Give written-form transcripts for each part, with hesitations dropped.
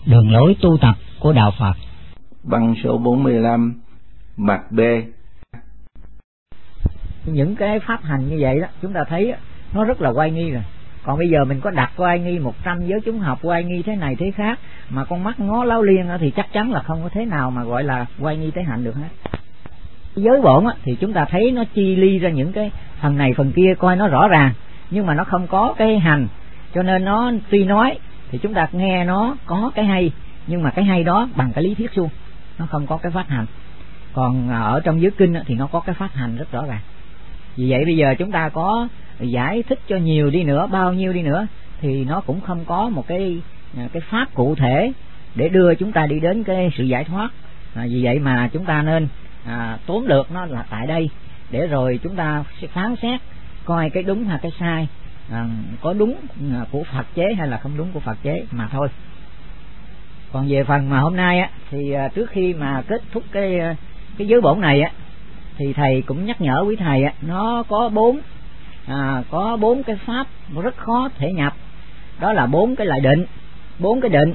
Đường lối tu tập của Đạo Phật. Bằng số 45, mặt B. Những cái pháp hành như vậy đó, chúng ta thấy nó rất là oai nghi rồi. Còn bây giờ mình có đặt oai nghi 100 giới chúng học oai nghi thế này thế khác, mà con mắt ngó láo liên thì chắc chắn là không có thế nào mà gọi là oai nghi tế hạnh được hết. Giới bổn thì chúng ta thấy nó chi ly ra những cái phần này phần kia coi nó rõ ràng, nhưng mà nó không có cái hành, cho nên nó tuy nói thì chúng ta nghe nó có cái hay, nhưng mà cái hay đó bằng cái lý thuyết suông, nó không có cái phát hành. Còn ở trong giới kinh thì nó có cái phát hành rất rõ ràng. Vì vậy bây giờ chúng ta có giải thích cho nhiều đi nữa, bao nhiêu đi nữa, thì nó cũng không có một cái pháp cụ thể để đưa chúng ta đi đến cái sự giải thoát. Vì vậy mà chúng ta nên tóm lược nó là tại đây, để rồi chúng ta sẽ phán xét coi cái đúng hay cái sai, có đúng của Phật chế hay là không đúng của Phật chế mà thôi. Còn về phần mà hôm nay thì trước khi mà kết thúc cái giới bổn này thì thầy cũng nhắc nhở quý thầy nó có bốn cái pháp rất khó thể nhập, đó là 4 cái lại định, 4 cái định.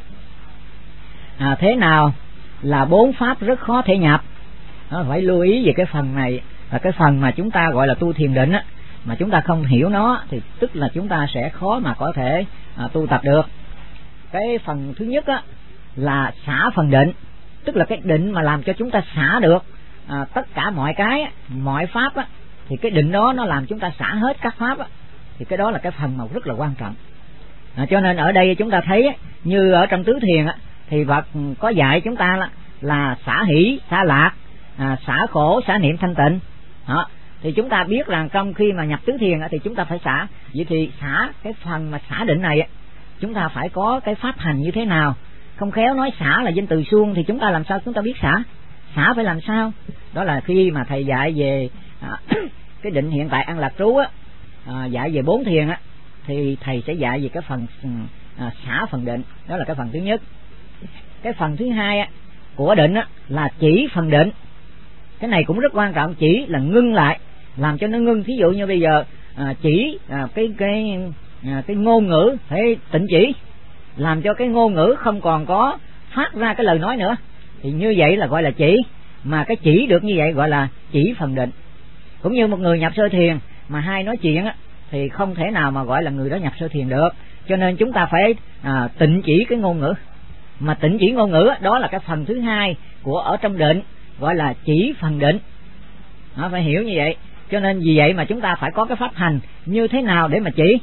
Thế nào là 4 pháp rất khó thể nhập? Phải lưu ý về cái phần này, là cái phần mà chúng ta gọi là tu thiền định mà chúng ta không hiểu nó thì tức là chúng ta sẽ khó mà có thể tu tập được. Cái phần thứ nhất là xả phần định, tức là cái định mà làm cho chúng ta xả được tất cả mọi pháp thì cái định đó nó làm chúng ta xả hết các pháp thì cái đó là cái phần mà rất là quan trọng. Cho nên ở đây chúng ta thấy như ở trong tứ thiền thì Phật có dạy chúng ta là xả hỷ, xả lạc, xả khổ, xả niệm thanh tịnh. Thì chúng ta biết rằng trong khi mà nhập tứ thiền thì chúng ta phải xả. Vậy thì xả cái phần mà xả định này chúng ta phải có cái pháp hành như thế nào? Không khéo nói xả là danh từ suông thì chúng ta làm sao chúng ta biết xả? Xả phải làm sao? Đó là khi mà thầy dạy về cái định hiện tại an lạc trú dạy về 4 thiền thì thầy sẽ dạy về cái phần xả phần định, đó là cái phần thứ nhất. Cái phần thứ hai của định là chỉ phần định. Cái này cũng rất quan trọng, chỉ là ngưng lại, làm cho nó ngưng. Thí dụ như bây giờ chỉ cái ngôn ngữ phải tịnh chỉ, làm cho cái ngôn ngữ không còn có phát ra cái lời nói nữa, thì như vậy là gọi là chỉ. Mà cái chỉ được như vậy gọi là chỉ phần định. Cũng như một người nhập sơ thiền mà hay nói chuyện thì không thể nào mà gọi là người đó nhập sơ thiền được. Cho nên chúng ta phải tịnh chỉ cái ngôn ngữ. Mà tịnh chỉ ngôn ngữ đó là cái phần thứ hai của ở trong định, gọi là chỉ phần định. Phải hiểu như vậy. Cho nên vì vậy mà chúng ta phải có cái pháp hành như thế nào để mà chỉ.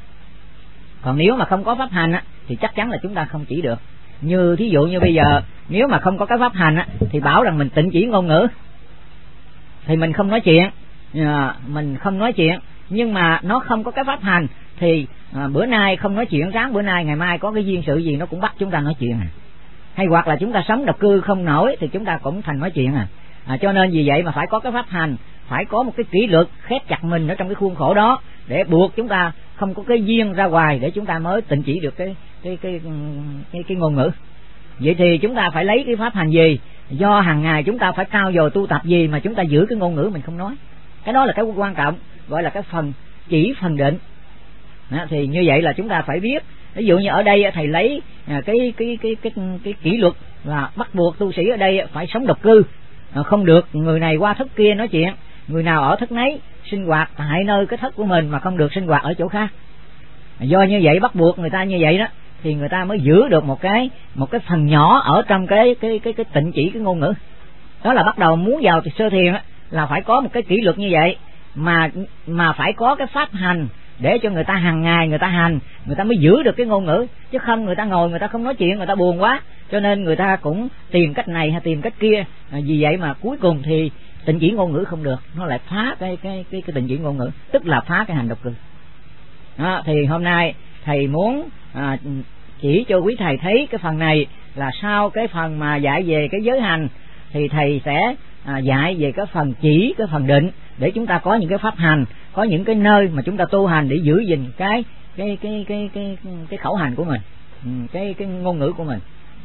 Còn nếu mà không có pháp hành thì chắc chắn là chúng ta không chỉ được. Như thí dụ như bây giờ nếu mà không có cái pháp hành thì bảo rằng mình tịnh chỉ ngôn ngữ thì mình không nói chuyện, nhưng mà nó không có cái pháp hành thì bữa nay không nói chuyện, sáng bữa nay ngày mai có cái duyên sự gì nó cũng bắt chúng ta nói chuyện hay hoặc là chúng ta sống độc cư không nổi thì chúng ta cũng thành nói chuyện cho nên vì vậy mà phải có cái pháp hành, phải có một cái kỷ luật khép chặt mình ở trong cái khuôn khổ đó để buộc chúng ta không có cái duyên ra ngoài để chúng ta mới tịnh chỉ được cái ngôn ngữ. Vậy thì chúng ta phải lấy cái pháp hành gì? Do hàng ngày chúng ta phải cao dồi tu tập gì mà chúng ta giữ cái ngôn ngữ mình không nói? Cái đó là cái quan trọng, gọi là cái phần chỉ phần định. Thì như vậy là chúng ta phải biết. Ví dụ như ở đây thầy lấy cái kỷ luật là bắt buộc tu sĩ ở đây phải sống độc cư, không được người này qua thất kia nói chuyện, người nào ở thất nấy, sinh hoạt tại nơi cái thất của mình mà không được sinh hoạt ở chỗ khác. Do như vậy bắt buộc người ta như vậy đó thì người ta mới giữ được một cái phần nhỏ ở trong cái tịnh chỉ cái ngôn ngữ. Đó là bắt đầu muốn vào sơ thiền là phải có một cái kỷ luật như vậy, mà phải có cái pháp hành để cho người ta hàng ngày người ta hành, người ta mới giữ được cái ngôn ngữ. Chứ không người ta ngồi người ta không nói chuyện, người ta buồn quá, cho nên người ta cũng tìm cách này hay tìm cách kia. Vì vậy mà cuối cùng thì tịnh chỉ ngôn ngữ không được, nó lại phá cái tịnh chỉ ngôn ngữ, tức là phá cái hành độc cư. Thì hôm nay thầy muốn chỉ cho quý thầy thấy cái phần này là sau cái phần mà dạy về cái giới hành thì thầy sẽ dạy về cái phần chỉ, cái phần định, để chúng ta có những cái pháp hành, có những cái nơi mà chúng ta tu hành để giữ gìn cái khẩu hành của mình, cái ngôn ngữ của mình.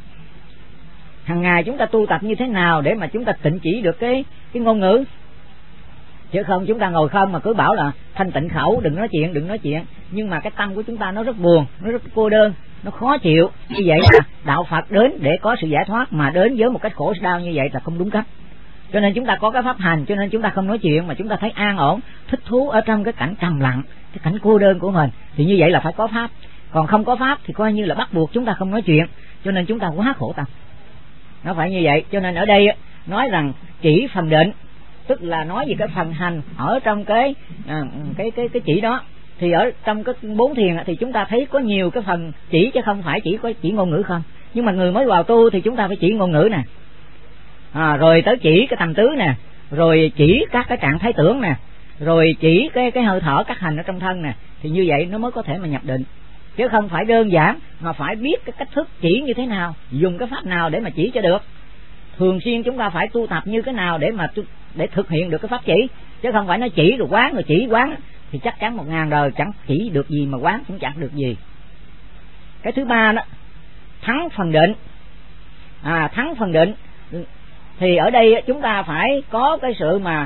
Hàng ngày chúng ta tu tập như thế nào để mà chúng ta tịnh chỉ được cái ngôn ngữ, chứ không chúng ta ngồi không mà cứ bảo là thanh tịnh khẩu, đừng nói chuyện, nhưng mà cái tâm của chúng ta nó rất buồn, nó rất cô đơn, nó khó chịu. Như vậy là đạo Phật đến để có sự giải thoát, mà đến với một cách khổ đau như vậy là không đúng cách. Cho nên chúng ta có cái pháp hành, cho nên chúng ta không nói chuyện, mà chúng ta thấy an ổn, thích thú ở trong cái cảnh trầm lặng, cái cảnh cô đơn của mình, thì như vậy là phải có pháp. Còn không có pháp thì coi như là bắt buộc chúng ta không nói chuyện, cho nên chúng ta quá khổ tâm. Nó phải như vậy. Cho nên ở đây nói rằng chỉ phần định, tức là nói về cái phần hành ở trong cái chỉ đó. Thì ở trong cái 4 thiền thì chúng ta thấy có nhiều cái phần chỉ, chứ không phải chỉ ngôn ngữ không. Nhưng mà người mới vào tu thì chúng ta phải chỉ ngôn ngữ nè, rồi tới chỉ cái tầm tứ nè, rồi chỉ các cái trạng thái tưởng nè, rồi chỉ cái hơi thở các hành ở trong thân nè. Thì như vậy nó mới có thể mà nhập định, chứ không phải đơn giản, mà phải biết cái cách thức chỉ như thế nào, dùng cái pháp nào để mà chỉ cho được. Thường xuyên chúng ta phải tu tập như thế nào để thực hiện được cái pháp chỉ, chứ không phải nó chỉ rồi quán, rồi chỉ quán thì chắc chắn 1000 đời chẳng chỉ được gì, mà quán cũng chẳng được gì. Cái thứ ba đó, thắng phần định. Thắng phần định thì ở đây chúng ta phải có cái sự mà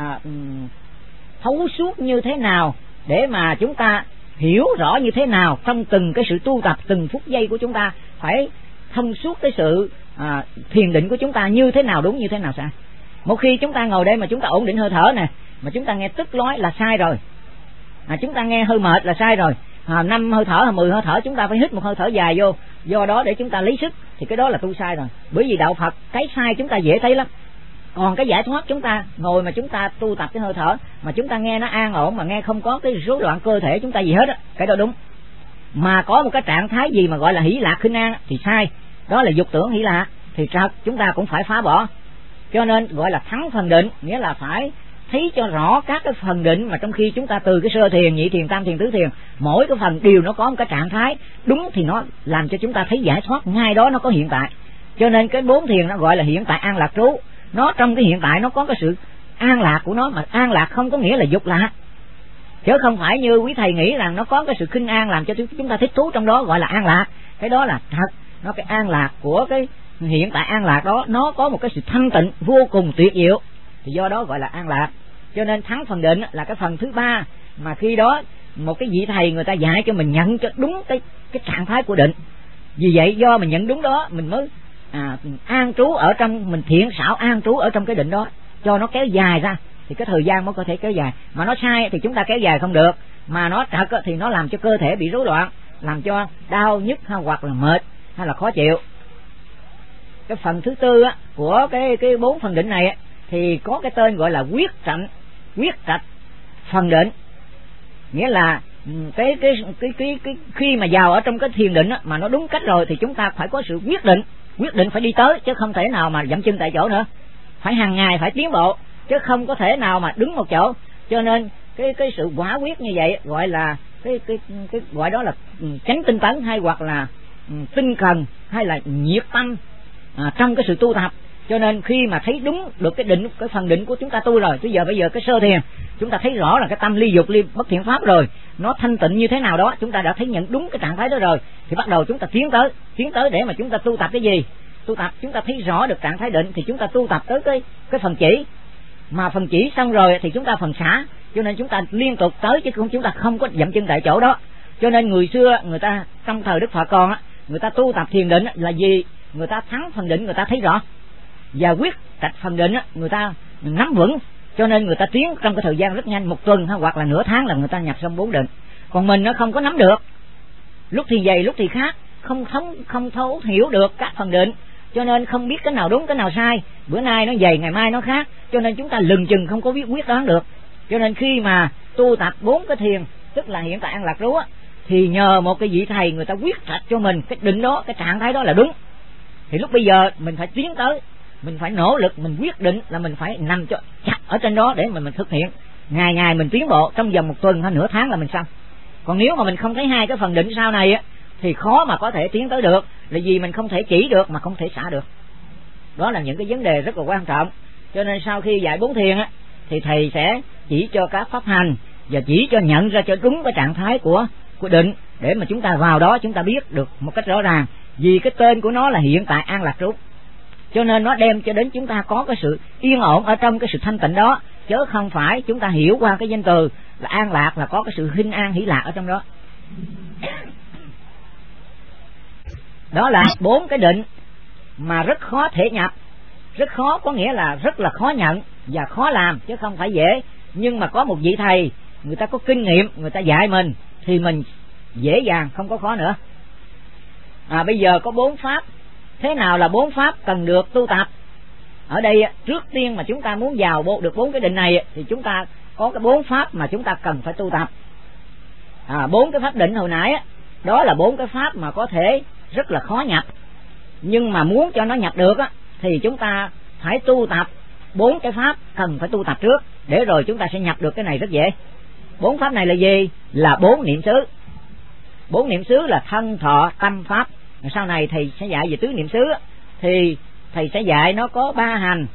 thấu suốt như thế nào, để mà chúng ta hiểu rõ như thế nào trong từng cái sự tu tập, từng phút giây của chúng ta phải thông suốt cái sự thiền định của chúng ta như thế nào đúng, như thế nào sai. Một khi chúng ta ngồi đây mà chúng ta ổn định hơi thở nè, mà chúng ta nghe tức nói là sai rồi. Chúng ta nghe hơi mệt là sai rồi. 5 hơi thở hay 10 hơi thở chúng ta phải hít một hơi thở dài vô, do đó để chúng ta lấy sức, thì cái đó là tu sai rồi. Bởi vì đạo Phật cái sai chúng ta dễ thấy lắm. Còn cái giải thoát chúng ta ngồi mà chúng ta tu tập cái hơi thở, mà chúng ta nghe nó an ổn, mà nghe không có cái rối loạn cơ thể chúng ta gì hết á, cái đó đúng. Mà có một cái trạng thái gì mà gọi là hỷ lạc khinh an thì sai. Đó là dục tưởng hỷ lạc, thì chúng ta cũng phải phá bỏ. Cho nên gọi là thắng phần định, nghĩa là phải thấy cho rõ các cái phần định, mà trong khi chúng ta từ cái sơ thiền, nhị thiền, tam thiền, tứ thiền, mỗi cái phần đều nó có một cái trạng thái đúng, thì nó làm cho chúng ta thấy giải thoát ngay đó, nó có hiện tại. Cho nên cái 4 thiền nó gọi là hiện tại an lạc trú. Nó trong cái hiện tại nó có cái sự an lạc của nó, mà an lạc không có nghĩa là dục lạc, chứ không phải như quý thầy nghĩ rằng nó có cái sự khinh an làm cho chúng ta thích thú trong đó gọi là an lạc. Cái đó là thật. Nó cái an lạc của cái hiện tại an lạc đó, nó có một cái sự thanh tịnh vô cùng tuyệt diệu, thì do đó gọi là an lạc. Cho nên thắng phần định là cái phần thứ ba, mà khi đó một cái vị thầy người ta dạy cho mình nhận cho đúng cái trạng thái của định. Vì vậy do mình nhận đúng đó, mình mới an trú ở trong, mình thiện xảo an trú ở trong cái định đó, cho nó kéo dài ra, thì cái thời gian mới có thể kéo dài. Mà nó sai thì chúng ta kéo dài không được, mà nó trật thì nó làm cho cơ thể bị rối loạn, làm cho đau nhức hoặc là mệt hay là khó chịu. Cái phần thứ tư của cái 4 phần định này thì có cái tên gọi là quyết trạch phần định. Nghĩa là cái khi mà vào ở trong cái thiền định mà nó đúng cách rồi thì chúng ta phải có sự quyết định phải đi tới, chứ không thể nào mà dậm chân tại chỗ nữa. Phải hàng ngày phải tiến bộ, chứ không có thể nào mà đứng một chỗ. Cho nên cái sự quả quyết như vậy gọi là cái gọi đó là chánh tinh tấn, hay hoặc là tinh cần, hay là nhiệt tâm trong cái sự tu tập. Cho nên khi mà thấy đúng được cái định, cái phần định của chúng ta tu rồi, bây giờ cái sơ thiền chúng ta thấy rõ là cái tâm ly dục ly bất thiện pháp rồi, nó thanh tịnh như thế nào đó, chúng ta đã thấy nhận đúng cái trạng thái đó rồi, thì bắt đầu chúng ta tiến tới để mà chúng ta tu tập cái gì? Tu tập chúng ta thấy rõ được trạng thái định thì chúng ta tu tập tới cái phần chỉ. Mà phần chỉ xong rồi thì chúng ta phần xả, cho nên chúng ta liên tục tới, chứ không chúng ta không có dậm chân tại chỗ đó. Cho nên người xưa người ta trong thời Đức Phật còn người ta tu tập thiền định là gì? Người ta thắng phần định người ta thấy rõ, và quyết trạch phần định người ta nắm vững, cho nên người ta tiến trong cái thời gian rất nhanh, 1 tuần hoặc là nửa tháng là người ta nhập xong 4 định. Còn mình nó không có nắm được, lúc thì vậy lúc thì khác, không thấu hiểu được các phần định, cho nên không biết cái nào đúng cái nào sai. Bữa nay nó vậy ngày mai nó khác, cho nên chúng ta lừng chừng không có biết quyết đoán được. Cho nên khi mà tu tập 4 cái thiền, tức là hiện tại an lạc trú thì nhờ một cái vị thầy người ta quyết trạch cho mình cái định đó, cái trạng thái đó là đúng, thì lúc bây giờ mình phải tiến tới, mình phải nỗ lực, mình quyết định là mình phải nằm cho chặt ở trên đó để mà mình thực hiện. Ngày mình tiến bộ, trong vòng 1 tuần hay nửa tháng là mình xong. Còn nếu mà mình không thấy hai cái phần định sau này thì khó mà có thể tiến tới được, là vì mình không thể chỉ được mà không thể xả được. Đó là những cái vấn đề rất là quan trọng. Cho nên sau khi dạy 4 thiền thì thầy sẽ chỉ cho các pháp hành, và chỉ cho nhận ra cho đúng cái trạng thái của định, để mà chúng ta vào đó chúng ta biết được một cách rõ ràng. Vì cái tên của nó là hiện tại an lạc trú, cho nên nó đem cho đến chúng ta có cái sự yên ổn ở trong cái sự thanh tịnh đó, chứ không phải chúng ta hiểu qua cái danh từ là an lạc là có cái sự hinh an hỷ lạc ở trong đó. Đó là 4 cái định mà rất khó thể nhập. Rất khó có nghĩa là rất là khó nhận và khó làm chứ không phải dễ. Nhưng mà có một vị thầy, người ta có kinh nghiệm, người ta dạy mình thì mình dễ dàng, không có khó nữa. Bây giờ có 4 pháp. Thế nào là 4 pháp cần được tu tập? Ở đây trước tiên mà chúng ta muốn vào được 4 cái định này thì chúng ta có cái 4 pháp mà chúng ta cần phải tu tập. 4 cái pháp định hồi nãy đó là 4 cái pháp mà có thể rất là khó nhập. Nhưng mà muốn cho nó nhập được thì chúng ta phải tu tập 4 cái pháp cần phải tu tập trước, để rồi chúng ta sẽ nhập được cái này rất dễ. 4 pháp này là gì? Là 4 niệm xứ. 4 niệm xứ là thân, thọ, tâm, pháp. Sau này thầy sẽ dạy về tứ niệm xứ thì thầy sẽ dạy nó có 3 hành,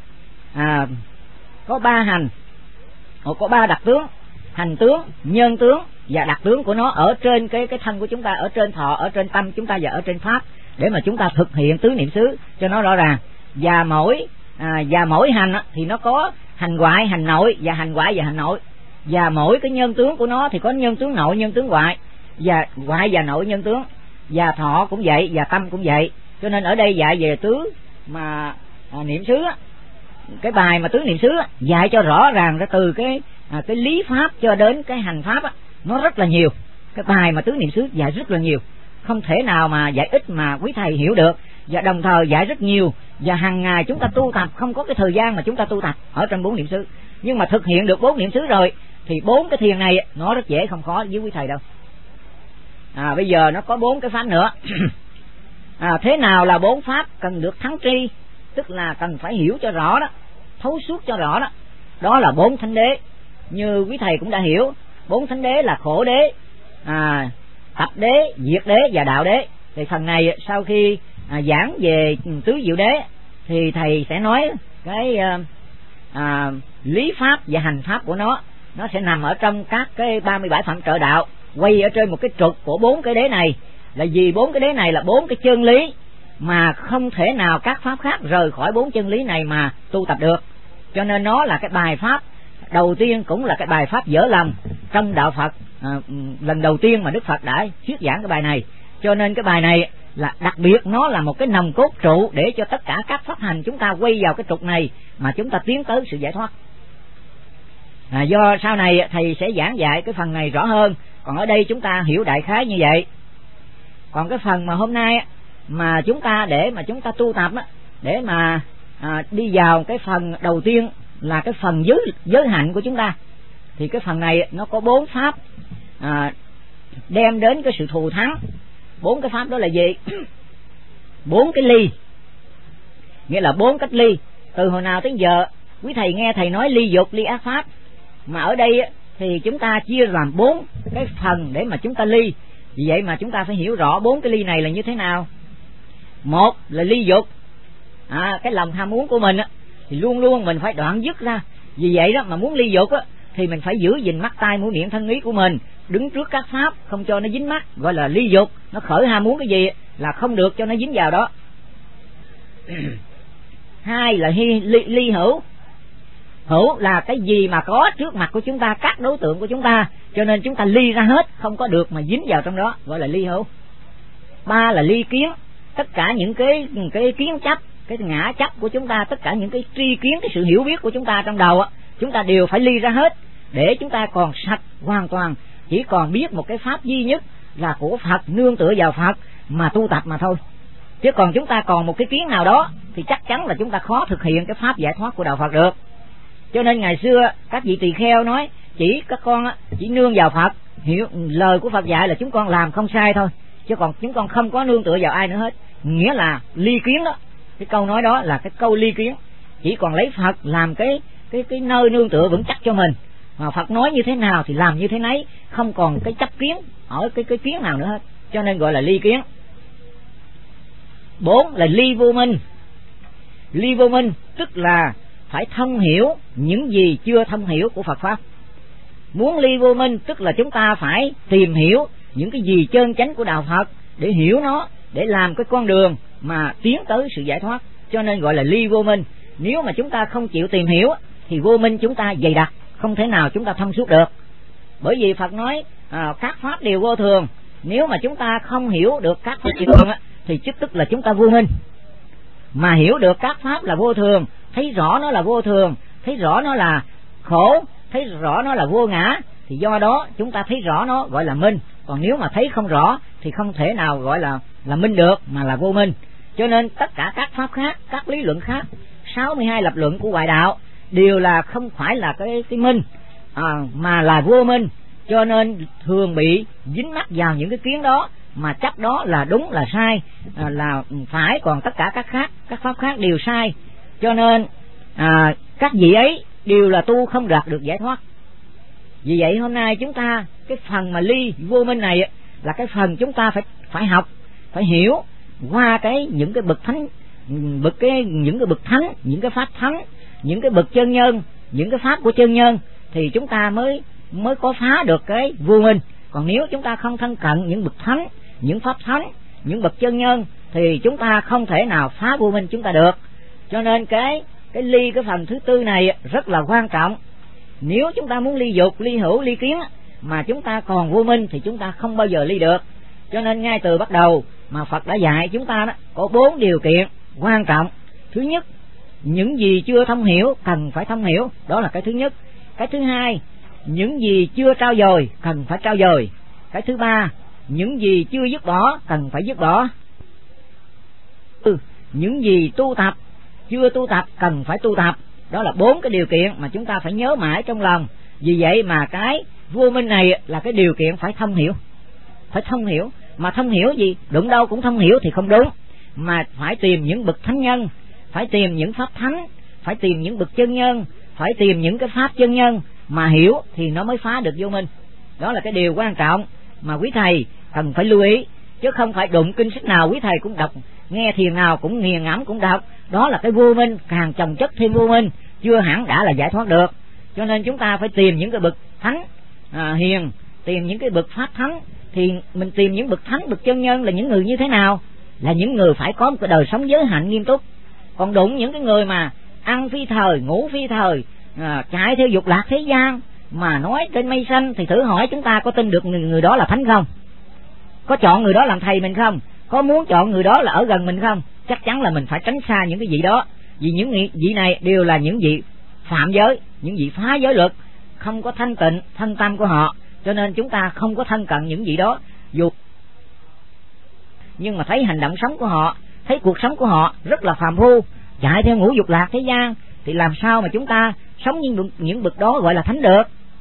có 3 hành, có 3 đặc tướng: hành tướng, nhân tướng và đặc tướng của nó ở trên cái thân của chúng ta, ở trên thọ, ở trên tâm chúng ta và ở trên pháp, để mà chúng ta thực hiện tứ niệm xứ cho nó rõ ràng. Và mỗi hành thì nó có hành ngoại, hành nội, và hành ngoại và hành nội. Và mỗi cái nhân tướng của nó thì có nhân tướng nội, nhân tướng ngoại, và ngoại và nội nhân tướng. Và thọ cũng vậy, và tâm cũng vậy. Cho nên ở đây dạy về tứ mà niệm xứ cái bài mà tứ niệm xứ dạy cho rõ ràng ra từ cái lý pháp cho đến cái hành pháp nó rất là nhiều. Cái bài mà tứ niệm xứ dạy rất là nhiều, không thể nào mà dạy ít mà quý thầy hiểu được. Và đồng thời dạy rất nhiều, và hàng ngày chúng ta tu tập, không có cái thời gian mà chúng ta tu tập ở trong 4 niệm xứ. Nhưng mà thực hiện được 4 niệm xứ rồi thì 4 cái thiền này nó rất dễ, không khó với quý thầy đâu. Bây giờ nó có 4 cái pháp nữa. Thế nào là 4 pháp cần được thắng tri, tức là cần phải hiểu cho rõ đó, thấu suốt cho rõ đó. Đó là 4 thánh đế. Như quý thầy cũng đã hiểu, 4 thánh đế là khổ đế, tập đế, diệt đế và đạo đế. Thì phần này sau khi giảng về tứ diệu đế thì thầy sẽ nói cái lý pháp và hành pháp của nó sẽ nằm ở trong các cái 37 phẩm trợ đạo, quay ở trên một cái trục của 4 cái đế này. Là vì 4 cái đế này là 4 cái chân lý mà không thể nào các pháp khác rời khỏi 4 chân lý này mà tu tập được. Cho nên nó là cái bài pháp đầu tiên, cũng là cái bài pháp dở lòng trong đạo Phật. Lần đầu tiên mà Đức Phật đã thuyết giảng cái bài này. Cho nên cái bài này là đặc biệt, nó là một cái nòng cốt trụ để cho tất cả các pháp hành chúng ta quay vào cái trục này mà chúng ta tiến tới sự giải thoát. Do sau này thầy sẽ giảng dạy cái phần này rõ hơn, còn ở đây chúng ta hiểu đại khái như vậy. Còn cái phần mà hôm nay mà chúng ta để mà chúng ta tu tập để mà đi vào cái phần đầu tiên là cái phần giới hạnh của chúng ta, thì cái phần này nó có 4 pháp đem đến cái sự thù thắng. 4 cái pháp đó là gì? 4 cái ly, nghĩa là 4 cách ly. Từ hồi nào tới giờ quý thầy nghe thầy nói ly dục, ly ác pháp, mà ở đây thì chúng ta chia làm 4 cái phần để mà chúng ta ly. Vì vậy mà chúng ta phải hiểu rõ 4 cái ly này là như thế nào. Một là ly dục, cái lòng ham muốn của mình thì luôn luôn mình phải đoạn dứt ra. Vì vậy đó mà muốn ly dục thì mình phải giữ gìn mắt, tai, mũi, miệng, thân, ý của mình, đứng trước các pháp không cho nó dính mắt, gọi là ly dục. Nó khởi ham muốn cái gì là không được cho nó dính vào đó. 2 là ly hữu. Hữu là cái gì mà có trước mặt của chúng ta, các đối tượng của chúng ta, cho nên chúng ta ly ra hết, không có được mà dính vào trong đó, gọi là ly hữu. 3 là ly kiến. Tất cả những cái kiến chấp, cái ngã chấp của chúng ta, tất cả những cái tri kiến, cái sự hiểu biết của chúng ta trong đầu chúng ta đều phải ly ra hết, để chúng ta còn sạch hoàn toàn, chỉ còn biết một cái pháp duy nhất là của Phật, nương tựa vào Phật mà tu tập mà thôi. Chứ còn chúng ta còn một cái kiến nào đó thì chắc chắn là chúng ta khó thực hiện cái pháp giải thoát của đạo Phật được. Cho nên ngày xưa các vị tỳ kheo nói chỉ các con chỉ nương vào Phật, hiểu lời của Phật dạy là chúng con làm không sai thôi, chứ còn chúng con không có nương tựa vào ai nữa hết. Nghĩa là ly kiến đó. Cái câu nói đó là cái câu ly kiến, chỉ còn lấy Phật làm cái nơi nương tựa vững chắc cho mình, mà Phật nói như thế nào thì làm như thế nấy, không còn cái chấp kiến ở cái kiến nào nữa hết, cho nên gọi là ly kiến. 4 là ly vô minh. Ly vô minh tức là phải thông hiểu những gì chưa thông hiểu của Phật pháp. Muốn ly vô minh tức là chúng ta phải tìm hiểu những cái gì chân chánh của đạo Phật để hiểu nó, để làm cái con đường mà tiến tới sự giải thoát, cho nên gọi là ly vô minh. Nếu mà chúng ta không chịu tìm hiểu thì vô minh chúng ta dày đặc, không thể nào chúng ta thông suốt được. Bởi vì Phật nói các pháp đều vô thường. Nếu mà chúng ta không hiểu được các pháp vô thường thì tức là chúng ta vô minh. Mà hiểu được các pháp là vô thường, thấy rõ nó là vô thường, thấy rõ nó là khổ, thấy rõ nó là vô ngã, thì do đó chúng ta thấy rõ nó gọi là minh. Còn nếu mà thấy không rõ thì không thể nào gọi là minh được, mà là vô minh. Cho nên tất cả các pháp khác, các lý luận khác, 62 lập luận của ngoại đạo đều là không phải là cái minh, mà là vô minh. Cho nên thường bị dính mắc vào những cái kiến đó, mà chắc đó là đúng là sai, là phải, còn tất cả các pháp khác đều sai. Cho nên các vị ấy đều là tu không đạt được giải thoát. Vì vậy hôm nay chúng ta cái phần mà ly vô minh này là cái phần chúng ta phải học, phải hiểu qua những cái bậc thánh, những cái bậc thánh, những cái pháp thánh, những cái bậc chân nhân, những cái pháp của chân nhân, thì chúng ta mới có phá được cái vô minh. Còn nếu chúng ta không thân cận những bậc thánh, những pháp thánh, những bậc chân nhân, thì chúng ta không thể nào phá vô minh chúng ta được. Cho nên cái ly cái phần thứ tư này rất là quan trọng. Nếu chúng ta muốn ly dục, ly hữu, ly kiến mà chúng ta còn vô minh thì chúng ta không bao giờ ly được. Cho nên ngay từ bắt đầu mà Phật đã dạy chúng ta đó, có 4 điều kiện quan trọng. Thứ nhất, những gì chưa thông hiểu cần phải thông hiểu, đó là cái thứ nhất. Cái thứ hai, những gì chưa trao dồi cần phải trao dồi. Cái thứ ba, những gì chưa dứt bỏ cần phải dứt bỏ. Những gì tu tập chưa tu tập cần phải tu tập. Đó là 4 cái điều kiện mà chúng ta phải nhớ mãi trong lòng. Vì vậy mà cái vô minh này là cái điều kiện phải thông hiểu. Phải thông hiểu. Mà thông hiểu gì? Đụng đâu cũng thông hiểu thì không đúng. Mà phải tìm những bậc thánh nhân, phải tìm những pháp thánh, phải tìm những bậc chân nhân, phải tìm những cái pháp chân nhân mà hiểu thì nó mới phá được vô minh. Đó là cái điều quan trọng mà quý thầy cần phải lưu ý. Chứ không phải đụng kinh sách nào quý thầy cũng đọc, nghe thiền nào cũng nghiền ngẫm cũng đọc. Đó là cái vô minh, càng chồng chất thêm vô minh, chưa hẳn đã là giải thoát được. Cho nên chúng ta phải tìm những cái bậc thánh hiền, tìm những cái bậc pháp thánh. Thì mình tìm những bậc thánh, bậc chân nhân là những người như thế nào? Là những người phải có một cái đời sống giới hạnh nghiêm túc. Còn đụng những cái người mà ăn phi thời, ngủ phi thời, chạy theo dục lạc thế gian mà nói trên mây xanh, thì thử hỏi chúng ta có tin được người đó là thánh không? Có chọn người đó làm thầy mình không? Có muốn chọn người đó là ở gần mình không? Chắc chắn là mình phải tránh xa những cái vị đó. Vì những vị này đều là những vị phạm giới, những vị phá giới luật, không có thanh tịnh thân tâm của họ. Cho nên chúng ta không có thân cận những vị đó. Dù nhưng mà thấy hành động sống của họ, thấy cuộc sống của họ rất là phàm phu, chạy theo ngũ dục lạc thế gian, thì làm sao mà chúng ta sống những bậc đó gọi là thánh được?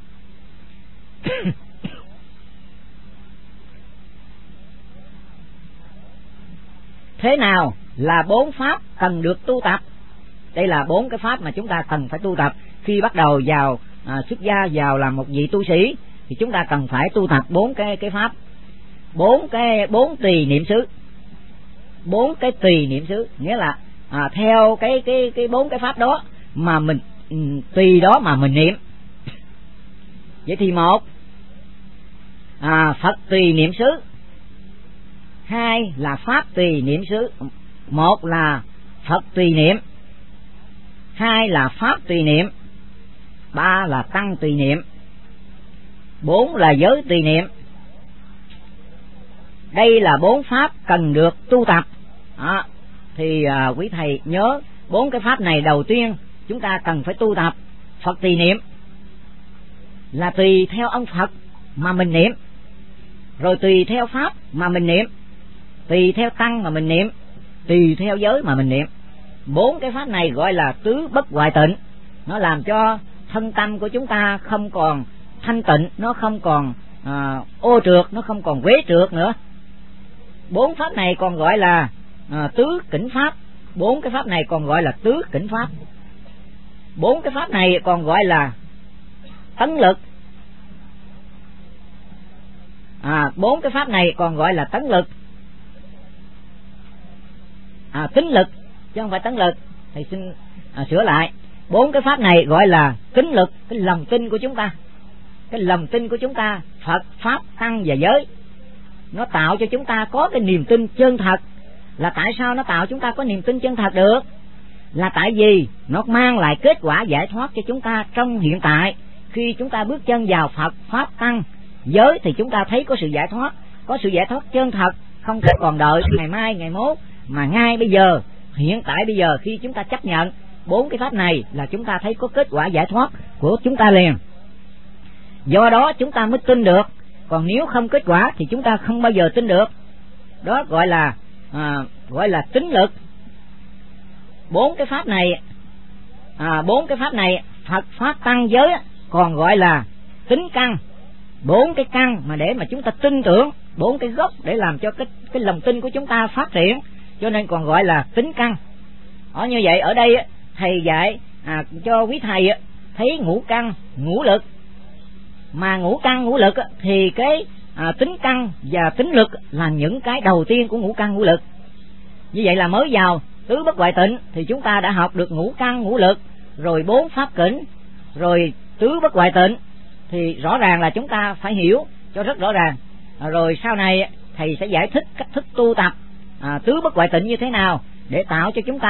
Thế nào là 4 pháp cần được tu tập? Đây là 4 cái pháp mà chúng ta cần phải tu tập. Khi bắt đầu vào xuất gia, vào làm một vị tu sĩ, thì chúng ta cần phải tu tập 4 cái pháp. 4 tùy niệm xứ. 4 cái tùy niệm xứ nghĩa là theo cái 4 cái pháp đó mà mình tùy đó mà mình niệm. Vậy thì 1 Phật tùy niệm xứ, 2 là pháp tùy niệm xứ. 1 là Phật tùy niệm, 2 là pháp tùy niệm, 3 là tăng tùy niệm, 4 là giới tùy niệm. Đây là 4 pháp cần được tu tập. Thì quý thầy nhớ 4 cái pháp này, đầu tiên chúng ta cần phải tu tập. Phật tùy niệm là tùy theo ông Phật mà mình niệm, rồi tùy theo pháp mà mình niệm, tùy theo tăng mà mình niệm, tùy theo giới mà mình niệm. 4 cái pháp này gọi là tứ bất hoại tịnh. Nó làm cho thân tâm của chúng ta không còn thanh tịnh, nó không còn ô trượt, nó không còn quế trượt nữa. 4 pháp này còn gọi là tứ cảnh pháp. 4 cái pháp này còn gọi là tứ cảnh pháp. 4 cái pháp này còn gọi là tấn lực. 4 cái pháp này còn gọi là tấn lực, tín lực chứ không phải tấn lực. Thầy xin sửa lại. 4 cái pháp này gọi là tín lực, cái lòng tin của chúng ta. Cái lòng tin của chúng ta, Phật, pháp, tăng và giới, nó tạo cho chúng ta có cái niềm tin chân thật. Là tại sao nó tạo chúng ta có niềm tin chân thật được? Là tại vì nó mang lại kết quả giải thoát cho chúng ta trong hiện tại. Khi chúng ta bước chân vào Phật, pháp, tăng, giới thì chúng ta thấy có sự giải thoát, có sự giải thoát chân thật, không còn đợi ngày mai ngày mốt, mà ngay bây giờ, hiện tại bây giờ khi chúng ta chấp nhận 4 cái pháp này là chúng ta thấy có kết quả giải thoát của chúng ta liền. Do đó chúng ta mới tin được, còn nếu không kết quả thì chúng ta không bao giờ tin được. Đó gọi là tín lực. 4 cái pháp này Phật pháp tăng giới còn gọi là tín căn. 4 cái căn mà để mà chúng ta tin tưởng, 4 cái gốc để làm cho cái lòng tin của chúng ta phát triển, cho nên còn gọi là tín căn. Như vậy ở đây thầy dạy cho quý thầy thấy ngũ căn ngũ lực, mà ngũ căn ngũ lực thì cái tín căn và tín lực là những cái đầu tiên của ngũ căn ngũ lực. Như vậy là mới vào tứ bất hoại tịnh thì chúng ta đã học được ngũ căn ngũ lực, rồi 4 pháp kỉnh, rồi tứ bất hoại tịnh, thì rõ ràng là chúng ta phải hiểu cho rất rõ ràng. Rồi sau này thầy sẽ giải thích cách thức tu tập tứ bất hoại tịnh như thế nào để tạo cho chúng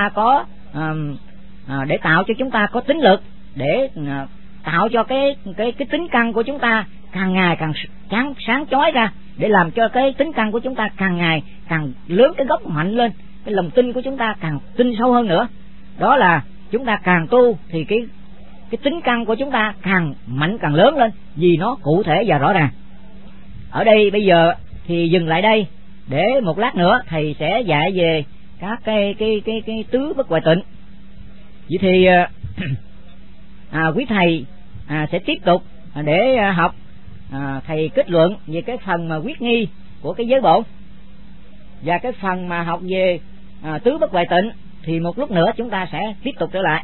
ta có tín lực, để tạo cho cái tính căn của chúng ta càng ngày càng sáng chói ra, để làm cho cái tính căn của chúng ta càng ngày càng lớn, cái gốc mạnh lên, cái lòng tin của chúng ta càng tin sâu hơn nữa. Đó là chúng ta càng tu thì cái tính căn của chúng ta càng mạnh càng lớn lên, vì nó cụ thể và rõ ràng. Ở đây bây giờ thì dừng lại đây, để một lát nữa thầy sẽ dạy về các cái tứ bất hoại tịnh. Vậy thì quý thầy sẽ tiếp tục để học. Thầy kết luận về cái phần mà quyết nghi của cái giới bổn, và cái phần mà học về tứ bất hoại tịnh thì một lúc nữa chúng ta sẽ tiếp tục trở lại.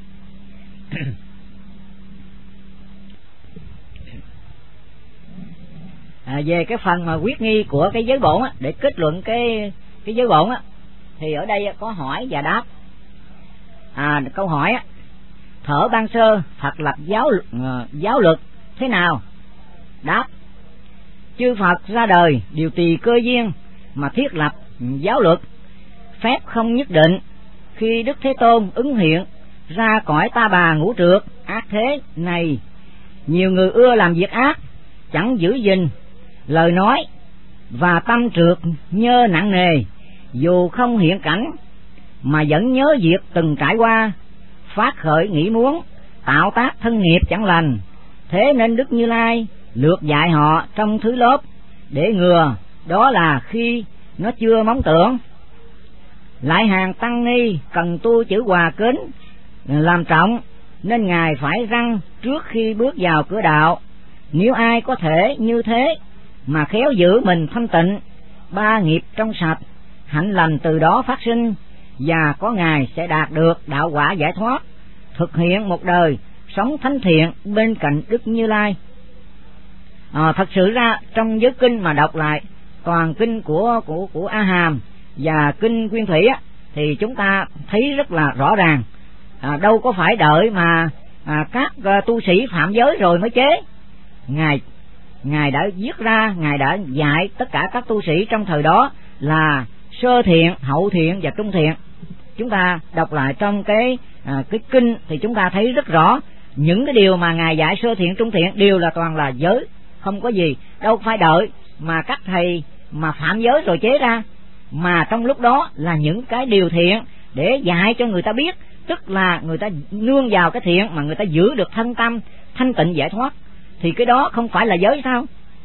Về cái phần mà quyết nghi của cái giới bổn để kết luận cái giới bổn thì ở đây có hỏi và đáp. Câu hỏi thở ban sơ Phật lập giáo luật thế nào? Đáp: chư Phật ra đời điều tùy cơ duyên mà thiết lập giáo luật, phép không nhất định. Khi Đức Thế Tôn ứng hiện ra cõi ta bà ngũ trược ác thế này, nhiều người ưa làm việc ác, chẳng giữ gìn lời nói, và tâm trượt nhơ nặng nề, dù không hiện cảnh mà vẫn nhớ việc từng trải qua, phát khởi nghĩ muốn, tạo tác thân nghiệp chẳng lành. Thế nên Đức Như Lai lược dạy họ trong thứ lớp để ngừa, đó là khi nó chưa móng tưởng. Lại hàng tăng ni cần tu chữ hòa kính làm trọng, nên Ngài phải răn trước khi bước vào cửa đạo. Nếu ai có thể như thế mà khéo giữ mình thanh tịnh, 3 nghiệp trong sạch, hạnh lành từ đó phát sinh, và có Ngài sẽ đạt được đạo quả giải thoát, thực hiện một đời sống thánh thiện bên cạnh Đức Như Lai. Thật sự ra trong giới kinh mà đọc lại toàn kinh của A Hàm và kinh Nguyên Thủy thì chúng ta thấy rất là rõ ràng. Đâu có phải đợi mà các tu sĩ phạm giới rồi mới chế. Ngài đã viết ra, Ngài đã dạy tất cả các tu sĩ trong thời đó là sơ thiện, hậu thiện và trung thiện. Chúng ta đọc lại trong cái kinh thì chúng ta thấy rất rõ những cái điều mà Ngài dạy sơ thiện, trung thiện đều là toàn là giới, không có gì. Đâu phải đợi mà các thầy mà phạm giới rồi chế ra, mà trong lúc đó là những cái điều thiện để dạy cho người ta biết, tức là người ta nương vào cái thiện mà người ta giữ được thân tâm thanh tịnh giải thoát, thì cái đó không phải là giới sao?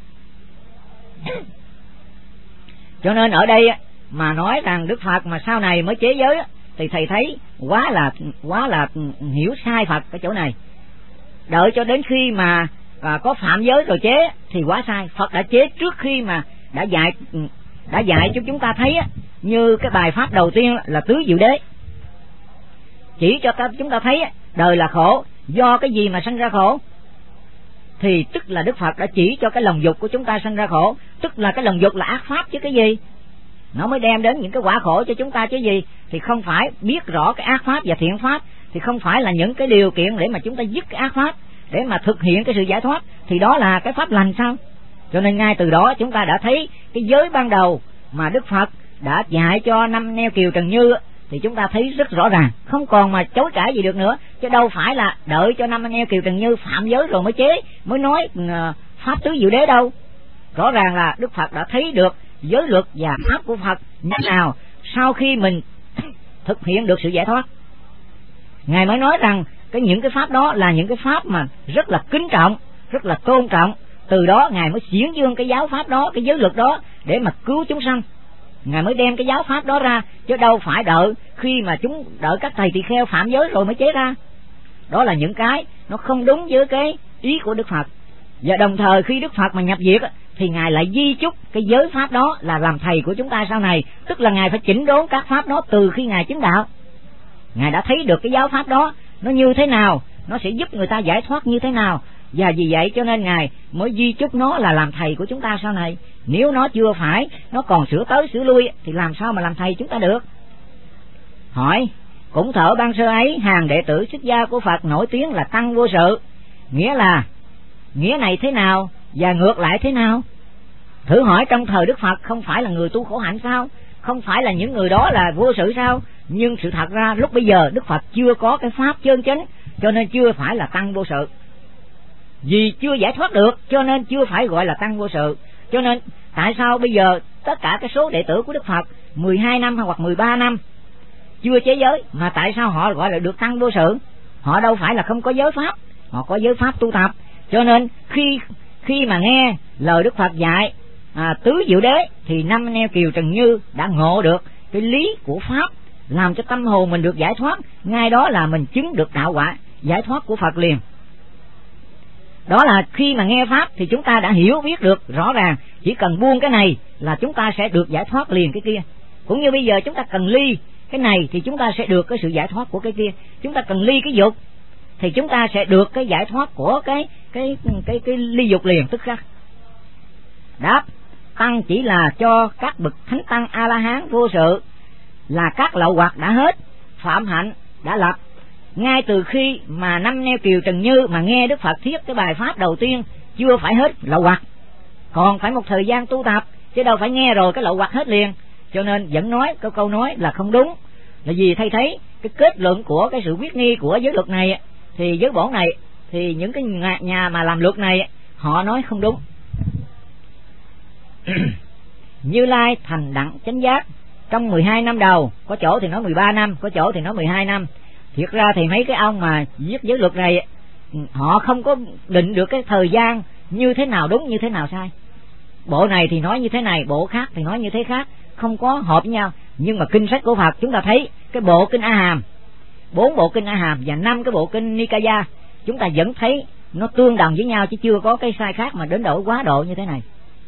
Cho nên ở đây mà nói rằng Đức Phật mà sau này mới chế giới thì thầy thấy quá là hiểu sai Phật cái chỗ này. Đợi cho đến khi mà có phạm giới rồi chế thì quá sai. Phật đã chế trước khi mà đã dạy cho chúng ta thấy như cái bài pháp đầu tiên là tứ diệu đế, chỉ cho chúng ta thấy đời là khổ, do cái gì mà sanh ra khổ, thì tức là Đức Phật đã chỉ cho cái lòng dục của chúng ta sanh ra khổ, tức là cái lòng dục là ác pháp chứ cái gì, nó mới đem đến những cái quả khổ cho chúng ta chứ gì. Thì không phải biết rõ cái ác pháp và thiện pháp thì không phải là những cái điều kiện để mà chúng ta dứt cái ác pháp, để mà thực hiện cái sự giải thoát, thì đó là cái pháp lành sao? Cho nên ngay từ đó chúng ta đã thấy cái giới ban đầu mà Đức Phật đã dạy cho 5 neo Kiều Trần Như thì chúng ta thấy rất rõ ràng, không còn mà chối cãi gì được nữa, chứ đâu phải là đợi cho 5 neo Kiều Trần Như phạm giới rồi mới chế, mới nói pháp tứ diệu đế đâu. Rõ ràng là Đức Phật đã thấy được giới luật và pháp của Phật như nào sau khi mình thực hiện được sự giải thoát. Ngài mới nói rằng những cái pháp đó là những cái pháp mà rất là kính trọng, rất là tôn trọng. Từ đó Ngài mới diễn dương cái giáo pháp đó, cái giới luật đó để mà cứu chúng sanh. Ngài mới đem cái giáo pháp đó ra, chứ đâu phải đợi khi mà đợi các thầy tỳ kheo phạm giới rồi mới chế ra. Đó là những cái nó không đúng với cái ý của Đức Phật. Và đồng thời khi Đức Phật mà nhập diệt thì Ngài lại di chúc cái giới pháp đó là làm thầy của chúng ta sau này. Tức là Ngài phải chỉnh đốn các pháp đó từ khi Ngài chứng đạo. Ngài đã thấy được cái giáo pháp đó nó như thế nào, nó sẽ giúp người ta giải thoát như thế nào. Và vì vậy cho nên Ngài mới di chúc nó là làm thầy của chúng ta sau này. Nếu nó chưa phải, nó còn sửa tới sửa lui thì làm sao mà làm thầy chúng ta được. Hỏi, cũng thở ban sơ ấy, hàng đệ tử xuất gia của Phật nổi tiếng là tăng vô sự. Nghĩa này thế nào và ngược lại thế nào? Thử hỏi trong thời Đức Phật không phải là người tu khổ hạnh sao? Không phải là những người đó là vô sự sao? Nhưng sự thật ra lúc bây giờ Đức Phật chưa có cái pháp chân chánh, cho nên chưa phải là tăng vô sự. Vì chưa giải thoát được cho nên chưa phải gọi là tăng vô sự. Cho nên tại sao bây giờ tất cả cái số đệ tử của Đức Phật 12 năm hoặc 13 năm chưa chế giới, mà tại sao họ gọi là được tăng vô sự? Họ đâu phải là không có giới pháp, họ có giới pháp tu tập. Cho nên khi mà nghe lời Đức Phật dạy tứ diệu đế thì năm neo Kiều Trần Như đã ngộ được cái lý của pháp, làm cho tâm hồn mình được giải thoát. Ngay đó là mình chứng được đạo quả giải thoát của Phật liền. Đó là khi mà nghe pháp thì chúng ta đã hiểu biết được rõ ràng, chỉ cần buông cái này là chúng ta sẽ được giải thoát liền cái kia. Cũng như bây giờ chúng ta cần ly cái này thì chúng ta sẽ được cái sự giải thoát của cái kia. Chúng ta cần ly cái dục thì chúng ta sẽ được cái giải thoát của cái ly dục liền tức khắc. Đáp, tăng chỉ là cho các bậc thánh tăng A La Hán vô sự, là các lậu hoặc đã hết, phạm hạnh đã lập. Ngay từ khi mà năm neo Kiều Trần Như mà nghe Đức Phật thuyết cái bài pháp đầu tiên chưa phải hết lậu hoặc, còn phải một thời gian tu tập, chứ đâu phải nghe rồi cái lậu hoặc hết liền. Cho nên vẫn nói câu nói là không đúng, là vì thầy thấy cái kết luận của cái sự quyết nghi của giới luật này thì giới bổn này thì những cái nhà mà làm luật này họ nói không đúng. Như Lai thành đặng chánh giác trong 12 năm đầu, có chỗ thì nói 13 năm, có chỗ thì nói 12 năm. Thiệt ra thì mấy cái ông mà viết giới luật này họ không có định được cái thời gian như thế nào đúng như thế nào sai. Bộ này thì nói như thế này, bộ khác thì nói như thế khác, không có hợp với nhau. Nhưng mà kinh sách của Phật chúng ta thấy cái bộ kinh A Hàm, 4 bộ kinh A Hàm và 5 cái bộ kinh Nikaya, chúng ta vẫn thấy nó tương đồng với nhau, chứ chưa có cái sai khác mà đến độ quá độ như thế này.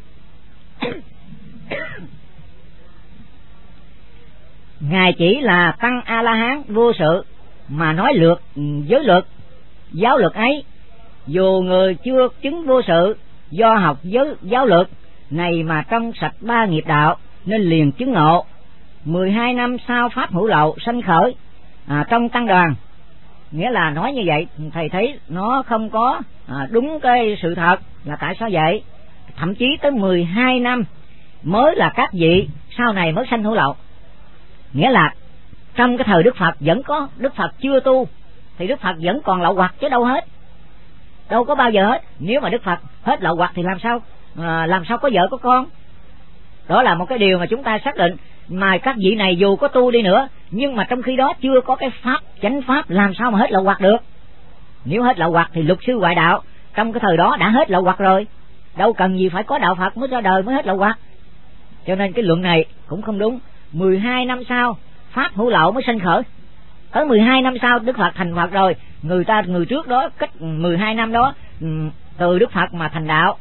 Ngài chỉ là tăng A La Hán vô sự mà nói lược giới luật giáo luật ấy, dù người chưa chứng vô sự do học giáo luật này mà trong sạch 3 nghiệp đạo nên liền chứng ngộ. 12 năm sau pháp hữu lậu sanh khởi trong tăng đoàn. Nghĩa là nói như vậy thầy thấy nó không có đúng cái sự thật. Là tại sao vậy? Thậm chí tới 12 năm mới là các vị sau này mới sanh hữu lậu. Nghĩa là trong cái thời Đức Phật vẫn có, Đức Phật chưa tu thì Đức Phật vẫn còn lậu hoặc chứ đâu hết, đâu có bao giờ hết. Nếu mà Đức Phật hết lậu hoặc thì làm sao có vợ có con. Đó là một cái điều mà chúng ta xác định. Mà các vị này dù có tu đi nữa, nhưng mà trong khi đó chưa có cái pháp chánh pháp, làm sao mà hết lậu hoặc được. Nếu hết lậu hoặc thì luật sư ngoại đạo trong cái thời đó đã hết lậu hoặc rồi, đâu cần gì phải có đạo Phật mới ra đời mới hết lậu hoặc. Cho nên cái luận này cũng không đúng. 12 năm sau pháp hữu lậu mới sanh khởi. Tới 12 năm sau Đức Phật thành Phật rồi, người trước đó cách 12 năm đó từ Đức Phật mà thành đạo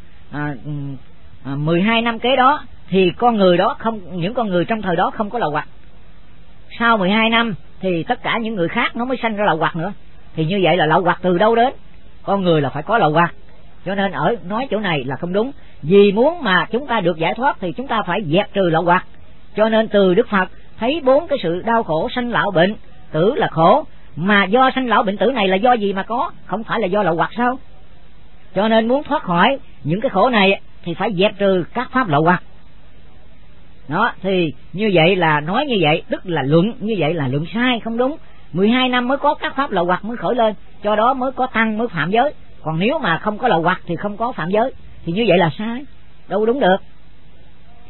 12 năm kế đó thì con người đó không, những con người trong thời đó không có lậu hoặc. Sau 12 năm thì tất cả những người khác nó mới sanh ra lậu hoặc nữa. Thì như vậy là lậu hoặc từ đâu đến? Con người là phải có lậu hoặc. Cho nên nói chỗ này là không đúng. Vì muốn mà chúng ta được giải thoát thì chúng ta phải dẹp trừ lậu hoặc. Cho nên từ Đức Phật thấy 4 cái sự đau khổ sanh lão bệnh tử là khổ, mà do sanh lão bệnh tử này là do gì mà có? Không phải là do lậu hoặc sao? Cho nên muốn thoát khỏi những cái khổ này thì phải dẹp trừ các pháp lậu hoặc. Đó, thì như vậy là nói như vậy, tức là luận như vậy là luận sai, không đúng. 12 năm mới có các pháp lậu hoặc mới khởi lên, cho đó mới có tăng mới phạm giới. Còn nếu mà không có lậu hoặc thì không có phạm giới, thì như vậy là sai, đâu đúng được.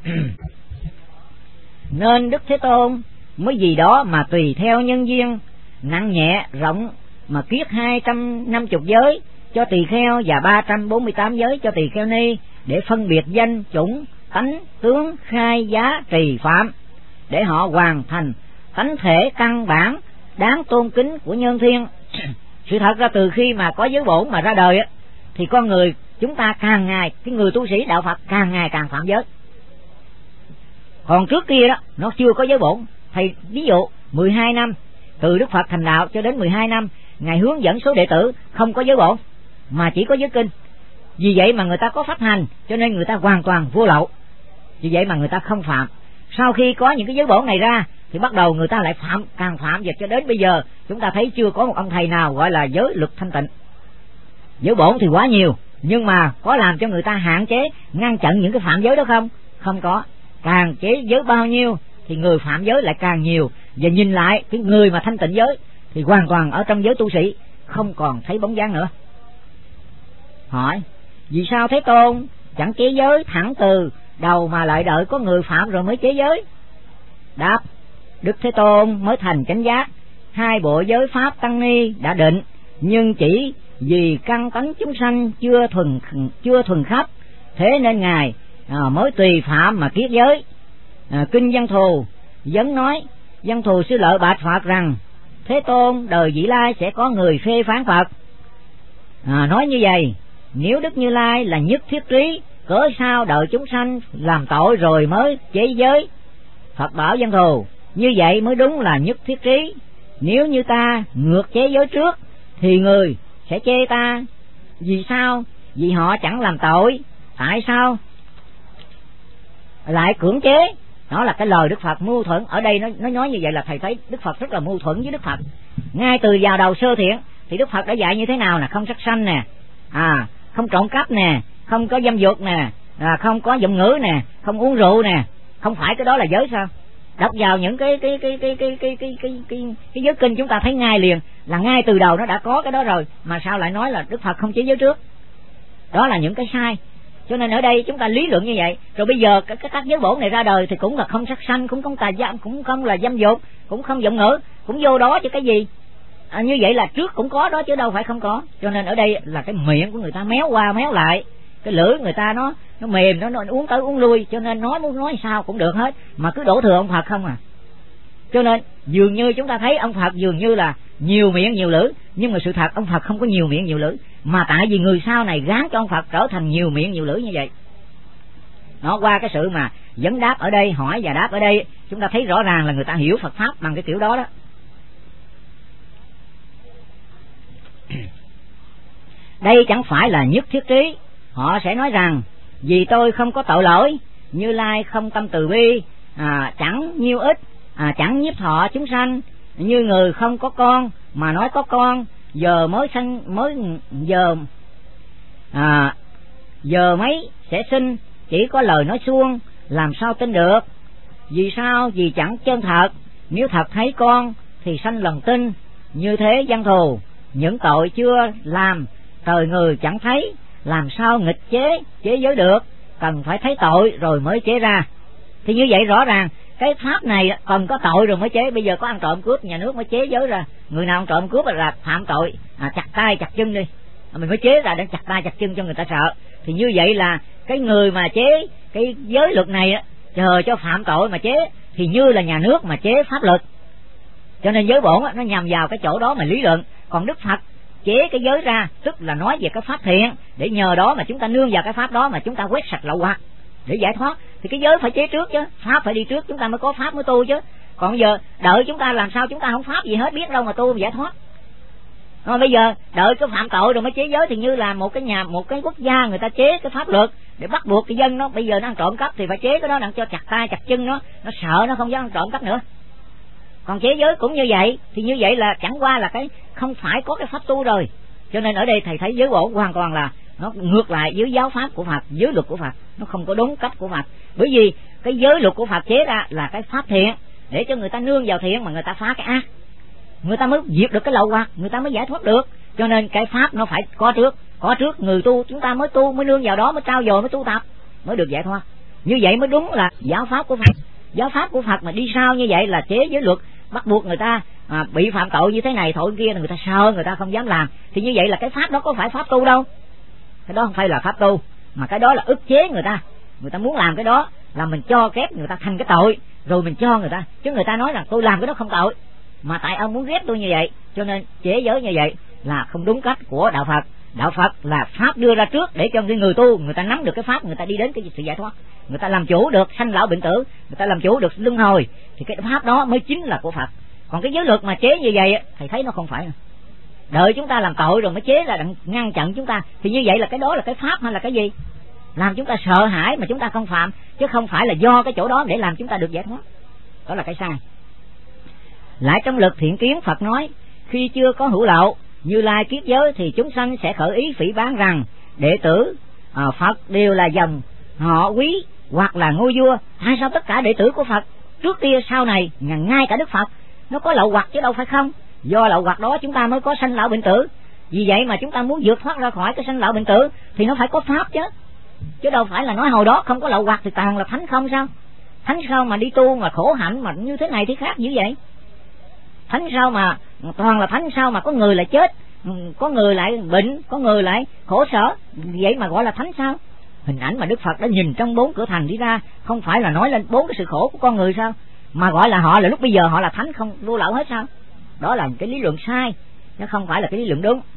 Nên Đức Thế Tôn mới vì đó mà tùy theo nhân duyên nặng nhẹ rộng mà kiết 250 giới cho tỳ kheo và 348 giới cho tỳ kheo ni, để phân biệt danh chủng tánh tướng khai giá trì phạm, để họ hoàn thành tánh thể căn bản đáng tôn kính của nhân thiên. Sự thật ra từ khi mà có giới bổn mà ra đời thì con người chúng ta càng ngày, cái người tu sĩ đạo Phật càng ngày càng phạm giới. Còn trước kia đó nó chưa có giới bổn. Thầy ví dụ 12 năm từ Đức Phật thành đạo cho đến 12 năm Ngài hướng dẫn số đệ tử không có giới bổn mà chỉ có giới kinh. Vì vậy mà người ta có pháp hành, cho nên người ta hoàn toàn vô lậu. Vì vậy mà người ta không phạm. Sau khi có những cái giới bổn này ra thì bắt đầu người ta lại phạm, càng phạm, và cho đến bây giờ chúng ta thấy chưa có một ông thầy nào gọi là giới luật thanh tịnh. Giới bổn thì quá nhiều, nhưng mà có làm cho người ta hạn chế, ngăn chặn những cái phạm giới đó không? Không có. Càng chế giới bao nhiêu thì người phạm giới lại càng nhiều. Và nhìn lại cái người mà thanh tịnh giới thì hoàn toàn ở trong giới tu sĩ không còn thấy bóng dáng nữa. Hỏi: vì sao Thế Tôn chẳng chế giới thẳng từ đầu mà lại đợi có người phạm rồi mới chế giới? Đáp: Đức Thế Tôn mới thành chánh giác, 2 bộ giới pháp tăng ni đã định, nhưng chỉ vì căn tánh chúng sanh chưa thuần khắp, thế nên Ngài mới tùy phạm mà kiết giới. Kinh Văn Thù vấn nói: Văn Thù Sư Lợi bạch Phật rằng Thế Tôn đời vị lai sẽ có người phê phán Phật. Nói như vậy, nếu Đức Như Lai là nhất thiết trí, cớ sao đợi chúng sanh làm tội rồi mới chế giới? Phật bảo Văn Thù: như vậy mới đúng là nhất thiết trí. Nếu như ta ngược chế giới trước thì người sẽ chê ta. Vì sao? Vì họ chẳng làm tội. Tại sao lại cưỡng chế? Đó là cái lời Đức Phật mưu thuẫn. Ở đây nó nói như vậy là thầy thấy Đức Phật rất là mưu thuẫn với Đức Phật. Ngay từ vào đầu sơ thiện thì Đức Phật đã dạy như thế nào nè: không sát sanh nè, không trộm cắp nè, không có dâm dục nè, không có giọng ngữ nè, không uống rượu nè. Không phải cái đó là giới sao? Đọc vào những cái giới kinh chúng ta thấy ngay liền là ngay từ đầu nó đã có cái đó rồi, mà sao lại nói là Đức Phật không chế giới trước? Đó là những cái sai. Cho nên ở đây chúng ta lý luận như vậy, rồi bây giờ các giới bổn này ra đời thì cũng là không sát sanh, cũng không tà dâm, cũng không là dâm dục, cũng không giọng ngữ, cũng vô đó chứ cái gì. Như vậy là trước cũng có đó chứ đâu phải không có. Cho nên ở đây là cái miệng của người ta méo qua méo lại, cái lưỡi người ta nó mềm, nó uống tới uống lui, cho nên muốn nói sao cũng được hết, mà cứ đổ thừa ông Phật không à. Cho nên dường như chúng ta thấy ông Phật dường như là nhiều miệng nhiều lưỡi, nhưng mà sự thật ông Phật không có nhiều miệng nhiều lưỡi, mà tại vì người sau này gán cho ông Phật trở thành nhiều miệng nhiều lưỡi như vậy. Nó qua cái sự mà vấn đáp ở đây, hỏi và đáp ở đây, chúng ta thấy rõ ràng là người ta hiểu Phật pháp bằng cái kiểu đó đó. Đây chẳng phải là nhất thiết trí. Họ sẽ nói rằng vì tôi không có tội lỗi, Như Lai không tâm từ bi, chẳng nhiêu ích, chẳng nhiếp thọ chúng sanh, như người không có con mà nói có con, giờ mấy sẽ sinh, chỉ có lời nói suông, làm sao tin được? Vì sao? Vì chẳng chân thật. Nếu thật thấy con thì sanh lòng tin. Như thế Văn Thù, những tội chưa làm thời người chẳng thấy, làm sao nghịch chế giới được? Cần phải thấy tội rồi mới chế ra. Thì như vậy rõ ràng cái pháp này cần có tội rồi mới chế. Bây giờ có ăn trộm cướp, nhà nước mới chế giới ra, người nào ăn trộm cướp là phạm tội, chặt tay chặt chân đi, mình mới chế ra để chặt tay chặt chân cho người ta sợ. Thì như vậy là cái người mà chế cái giới luật này chờ cho phạm tội mà chế thì như là nhà nước mà chế pháp luật. Cho nên giới bổn nó nhằm vào cái chỗ đó mà lý luận. Còn Đức Phật chế cái giới ra tức là nói về cái pháp thiện, để nhờ đó mà chúng ta nương vào cái pháp đó mà chúng ta quét sạch lậu hoặc để giải thoát. Thì cái giới phải chế trước chứ, pháp phải đi trước, chúng ta mới có pháp mới tu chứ. Còn giờ đợi chúng ta làm sao chúng ta không pháp gì hết, biết đâu mà tu mà giải thoát. Rồi bây giờ đợi cái phạm tội rồi mới chế giới thì như là một cái quốc gia người ta chế cái pháp luật để bắt buộc cái dân nó, bây giờ nó ăn trộm cắp thì phải chế cái đó đặng cho chặt tay chặt chân nó sợ nó không dám ăn trộm cắp nữa. Còn chế giới cũng như vậy, thì như vậy là chẳng qua là cái không phải có cái pháp tu rồi. Cho nên ở đây thầy thấy giới bổn hoàn toàn là nó ngược lại với giáo pháp của Phật, giới luật của Phật, nó không có đúng cách của Phật. Bởi vì cái giới luật của Phật chế ra là cái pháp thiện, để cho người ta nương vào thiện mà người ta phá cái ác, người ta mới diệt được cái lậu hoặc, người ta mới giải thoát được. Cho nên cái pháp nó phải có trước người tu, chúng ta mới tu, mới nương vào đó, mới trao dồi, mới tu tập, mới được giải thoát. Như vậy mới đúng là giáo pháp của Phật. Giáo pháp của Phật mà đi sau như vậy là chế giới luật, bắt buộc người ta bị phạm tội như thế này tội kia, là người ta sợ, người ta không dám làm. Thì như vậy là cái pháp đó có phải pháp tu đâu. Cái đó không phải là pháp tu, mà cái đó là ức chế người ta. Người ta muốn làm cái đó là mình cho kép người ta thành cái tội, rồi mình cho người ta. Chứ người ta nói rằng tôi làm cái đó không tội, mà tại ông muốn ghét tôi như vậy, cho nên chế giới như vậy là không đúng cách của đạo Phật. Đạo Phật là pháp đưa ra trước để cho người tu, người ta nắm được cái pháp, người ta đi đến cái sự giải thoát, người ta làm chủ được sanh lão bệnh tử, người ta làm chủ được luân hồi, thì cái pháp đó mới chính là của Phật. Còn cái giới luật mà chế như vậy thầy thấy nó không phải. Đợi chúng ta làm tội rồi mới chế là ngăn chặn chúng ta, thì như vậy là cái đó là cái pháp hay là cái gì? Làm chúng ta sợ hãi mà chúng ta không phạm, chứ không phải là do cái chỗ đó để làm chúng ta được giải thoát. Đó là cái sai. Lại trong Lực Thiện Kiến Phật nói, khi chưa có hữu lậu Như Lai kiết giới thì chúng sanh sẽ khởi ý phỉ báng rằng đệ tử Phật đều là dòng họ quý hoặc là ngôi vua. Tại sao tất cả đệ tử của Phật trước kia sau này, ngay cả Đức Phật nó có lậu hoặc chứ đâu phải không? Do lậu hoặc đó chúng ta mới có sanh lão bệnh tử. Vì vậy mà chúng ta muốn vượt thoát ra khỏi cái sanh lão bệnh tử thì nó phải có pháp chứ đâu phải là nói hồi đó không có lậu hoặc thì toàn là thánh không sao? Thánh sao mà đi tu mà khổ hạnh mà như thế này thế khác dữ vậy? Thánh sao mà toàn là thánh sao mà có người lại chết, có người lại bệnh, có người lại khổ sở, vậy mà gọi là thánh sao? Hình ảnh mà Đức Phật đã nhìn trong 4 cửa thành đi ra không phải là nói lên 4 cái sự khổ của con người sao? Mà gọi là họ là lúc bây giờ họ là thánh không vô lậu hết sao? Đó là cái lý luận sai, nó không phải là cái lý luận đúng.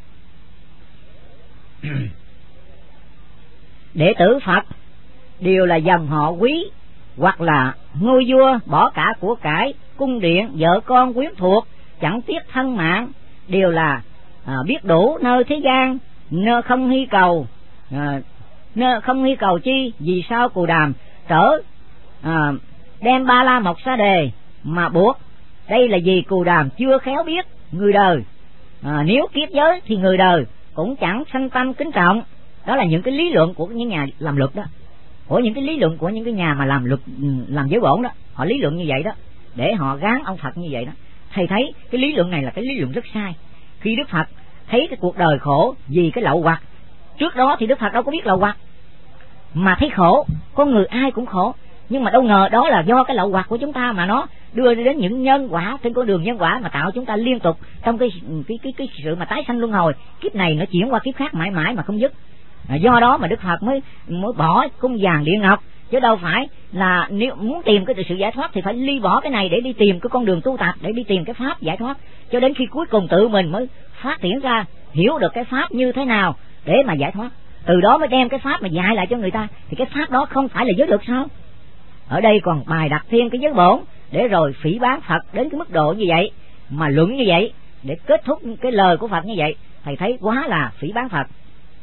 Đệ tử Phật đều là dòng họ quý hoặc là ngôi vua, bỏ cả của cải, cung điện, vợ con, quyến thuộc, chẳng tiếc thân mạng, đều là biết đủ nơi thế gian, nơi không hy cầu, nơi không hy cầu chi. Vì sao Cù Đàm trở đem Ba La Mộc Sa Đề mà buộc? Đây là vì Cù Đàm chưa khéo biết người đời, nếu kiết giới thì người đời cũng chẳng sanh tâm kính trọng. Đó là những cái lý luận của những nhà làm luật đó, của những cái lý luận của những cái nhà mà làm luật, làm giới bổn đó, họ lý luận như vậy đó để họ gán ông Phật như vậy đó. Thầy thấy cái lý luận này là cái lý luận rất sai. Khi Đức Phật thấy cái cuộc đời khổ vì cái lậu hoặc, trước đó thì Đức Phật đâu có biết lậu hoặc, mà thấy khổ, con người ai cũng khổ, nhưng mà đâu ngờ đó là do cái lậu hoặc của chúng ta mà nó đưa đến những nhân quả trên con đường nhân quả mà tạo chúng ta liên tục trong cái sự mà tái sanh luân hồi, kiếp này nó chuyển qua kiếp khác mãi mãi mà không dứt. Do đó mà Đức Phật mới bỏ cung vàng điện ngọc, chứ đâu phải là nếu muốn tìm cái sự giải thoát thì phải ly bỏ cái này để đi tìm cái con đường tu tập, để đi tìm cái pháp giải thoát, cho đến khi cuối cùng tự mình mới phát triển ra hiểu được cái pháp như thế nào để mà giải thoát, từ đó mới đem cái pháp mà dạy lại cho người ta. Thì cái pháp đó không phải là giới luật sao? Ở đây còn bài đặt thêm cái giới bổn để rồi phỉ báng Phật đến cái mức độ như vậy, mà luận như vậy để kết thúc cái lời của Phật như vậy, thầy thấy quá là phỉ báng Phật.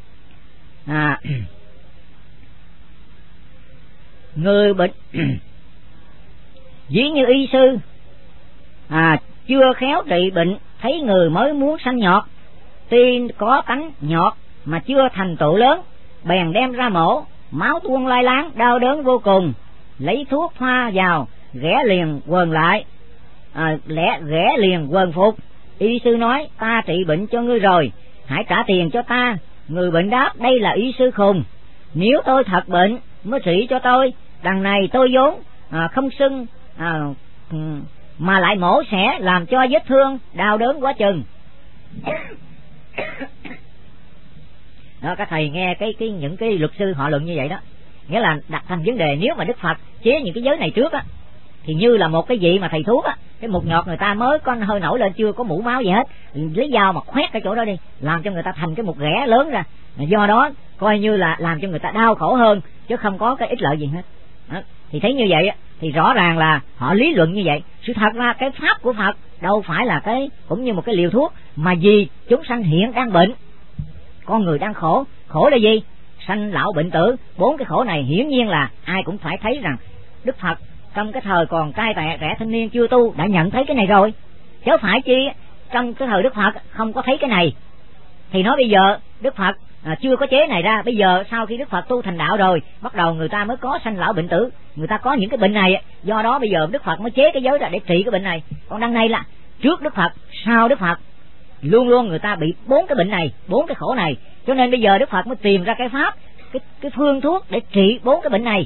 Người bệnh ví như y sư chưa khéo trị bệnh, thấy người mới muốn sanh nhọt, tuy có tánh nhọt mà chưa thành tựu lớn, bèn đem ra mổ, máu tuôn lai láng, đau đớn vô cùng, lấy thuốc thoa vào, ghẻ liền quần lại, ghẻ liền quần phục. Y sư nói, ta trị bệnh cho ngươi rồi, hãy trả tiền cho ta. Người bệnh đáp, đây là y sư khùng, nếu tôi thật bệnh mới trị cho tôi, đằng này tôi vốn không sưng mà lại mổ xẻ làm cho vết thương đau đớn quá chừng. Đó, các thầy nghe những cái luật sư họ luận như vậy đó, nghĩa là đặt thành vấn đề nếu mà Đức Phật chế những cái giới này trước á thì như là một cái gì mà thầy thuốc á, cái một nhọt người ta mới có hơi nổi lên, chưa có mũ máu gì hết, lấy dao mà khoét cái chỗ đó đi, làm cho người ta thành cái một ghẻ lớn ra, do đó coi như là làm cho người ta đau khổ hơn chứ không có cái ích lợi gì hết. Đó, thì thấy như vậy thì rõ ràng là họ lý luận như vậy. Sự thật ra cái pháp của Phật đâu phải là cái cũng như một cái liều thuốc, mà vì chúng sanh hiện đang bệnh, con người đang khổ. Khổ là gì? Sanh lão bệnh tử. 4 cái khổ này hiển nhiên là ai cũng phải thấy rằng Đức Phật trong cái thời còn trai trẻ thanh niên chưa tu đã nhận thấy cái này rồi, chứ phải chi trong cái thời Đức Phật không có thấy cái này. Thì nói bây giờ Đức Phật chưa có chế này ra, bây giờ sau khi Đức Phật tu thành đạo rồi, bắt đầu người ta mới có sanh lão bệnh tử, người ta có những cái bệnh này, do đó bây giờ Đức Phật mới chế cái giới ra để trị cái bệnh này. Còn đằng này là trước Đức Phật sau Đức Phật, luôn luôn người ta bị 4 cái bệnh này, 4 cái khổ này, cho nên bây giờ Đức Phật mới tìm ra cái pháp, cái phương thuốc để trị 4 cái bệnh này.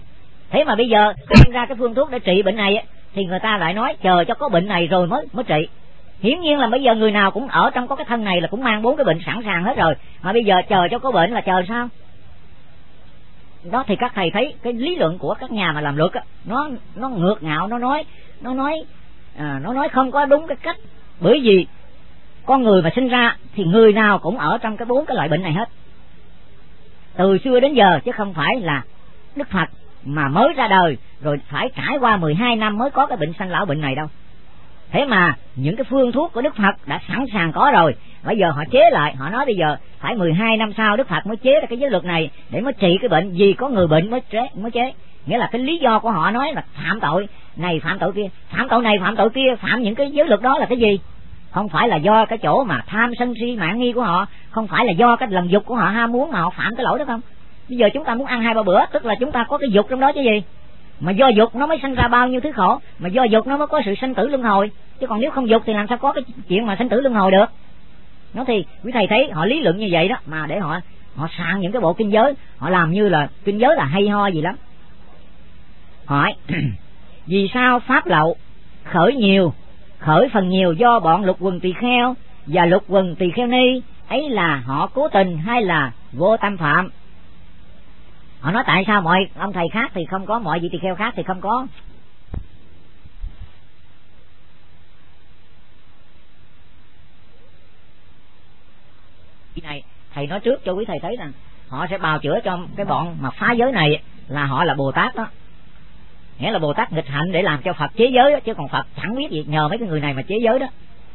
Thế mà bây giờ đem ra cái phương thuốc để trị bệnh này thì người ta lại nói chờ cho có bệnh này rồi mới trị. Hiển nhiên là bây giờ người nào cũng ở trong có cái thân này là cũng mang 4 cái bệnh sẵn sàng hết rồi, mà bây giờ chờ cho có bệnh là chờ sao? Đó thì các thầy thấy cái lý luận của các nhà mà làm luật nó ngược ngạo, nó nói không có đúng cái cách. Bởi vì con người mà sinh ra thì người nào cũng ở trong cái 4 cái loại bệnh này hết, từ xưa đến giờ, chứ không phải là Đức Phật mà mới ra đời rồi phải trải qua 12 năm mới có cái bệnh sanh lão bệnh này đâu. Thế mà những cái phương thuốc của Đức Phật đã sẵn sàng có rồi, bây giờ họ chế lại, họ nói bây giờ phải 12 năm sau Đức Phật mới chế ra cái giới luật này để mới trị cái bệnh, vì có người bệnh mới chế. Nghĩa là cái lý do của họ nói là phạm tội này phạm tội kia, phạm tội này phạm tội kia, phạm những cái giới luật đó là cái gì? Không phải là do cái chỗ mà tham sân si mạn nghi của họ, không phải là do cái lòng dục của họ ham muốn mà họ phạm cái lỗi đó không? Bây giờ chúng ta muốn ăn 2-3 bữa, tức là chúng ta có cái dục trong đó chứ gì? Mà do dục nó mới sinh ra bao nhiêu thứ khổ, mà do dục nó mới có sự sinh tử luân hồi, chứ còn nếu không dục thì làm sao có cái chuyện mà sinh tử luân hồi được? Nó thì quý thầy thấy họ lý luận như vậy đó, mà để họ soạn những cái bộ kinh giới, họ làm như là kinh giới là hay ho gì lắm. Hỏi vì sao pháp lậu khởi phần nhiều do bọn lục quần tỳ kheo và lục quần tỳ kheo ni, ấy là họ cố tình hay là vô tâm phạm? Họ nói tại sao mọi ông thầy khác thì không có, mọi vị tỳ kheo khác thì không có? Này thầy nói trước cho quý thầy thấy rằng họ sẽ bào chữa cho cái bọn mà phá giới này là họ là Bồ Tát đó, nghĩa là Bồ Tát nghịch hạnh để làm cho Phật chế giới đó, chứ còn Phật chẳng biết gì, nhờ mấy cái người này mà chế giới đó.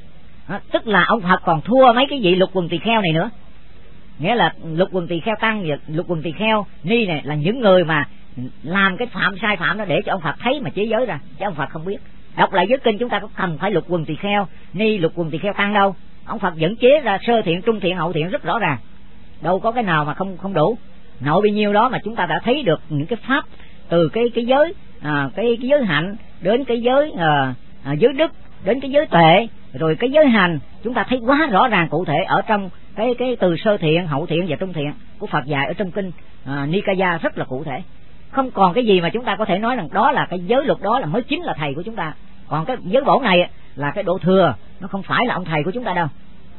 Tức là ông Phật còn thua mấy cái vị lục quần tỳ kheo này nữa. Nghĩa là lục quần tỳ kheo tăng và lục quần tỳ kheo ni này là những người mà làm cái sai phạm đó để cho ông Phật thấy mà chế giới ra, chứ ông Phật không biết. Đọc lại giới kinh chúng ta có cần phải lục quần tỳ kheo ni, lục quần tỳ kheo tăng đâu. Ông Phật vẫn chế ra sơ thiện, trung thiện, hậu thiện rất rõ ràng, đâu có cái nào mà không đủ. Nội bấy nhiêu đó mà chúng ta đã thấy được những cái pháp từ cái giới cái giới hạnh đến cái giới giới đức, đến cái giới tuệ, rồi cái giới hành, chúng ta thấy quá rõ ràng cụ thể ở trong cái từ sơ thiện, hậu thiện và trung thiện của Phật dạy ở trong kinh Nikaya rất là cụ thể. Không còn cái gì mà chúng ta có thể nói rằng đó là cái giới luật đó là mới chính là thầy của chúng ta. Còn cái giới bổ này là cái độ thừa, nó không phải là ông thầy của chúng ta đâu.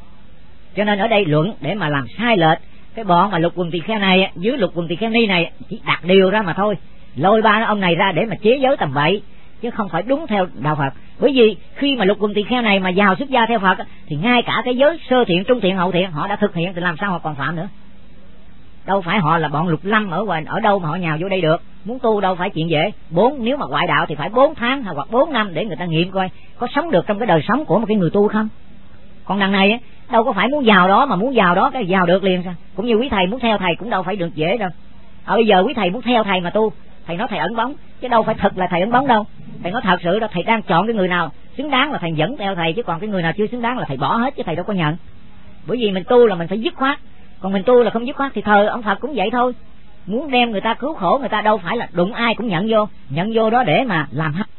Cho nên ở đây luận để mà làm sai lệch cái bọn mà lục quần tỳ kheo này dưới lục quần tỳ kheo ni này chỉ đặt điều ra mà thôi, lôi ba ông này ra để mà chế giới tầm bậy, chứ không phải đúng theo đạo Phật. Bởi vì khi mà lục quần tỳ kheo này mà vào xuất gia theo Phật thì ngay cả cái giới sơ thiện, trung thiện, hậu thiện họ đã thực hiện thì làm sao họ còn phạm nữa? Đâu phải họ là bọn lục lâm ở đâu mà họ nhào vô đây được. Muốn tu đâu phải chuyện dễ. Nếu mà ngoại đạo thì phải 4 tháng hoặc 4 năm để người ta nghiệm coi có sống được trong cái đời sống của một cái người tu không. Còn đằng này đâu có phải muốn vào đó mà muốn vào đó cái vào được liền sao? Cũng như quý thầy muốn theo thầy cũng đâu phải được dễ đâu. Bây giờ quý thầy muốn theo thầy mà tu, thầy nói thầy ẩn bóng, chứ đâu phải thật là thầy ẩn bóng đâu. Thầy nói thật sự là thầy đang chọn cái người nào xứng đáng là thầy dẫn theo thầy, chứ còn cái người nào chưa xứng đáng là thầy bỏ hết, chứ thầy đâu có nhận. Bởi vì mình tu là mình phải dứt khoát, còn mình tu là không dứt khoát thì thờ ông Phật cũng vậy thôi. Muốn đem người ta cứu khổ người ta đâu phải là đụng ai cũng nhận vô đó để mà làm hết.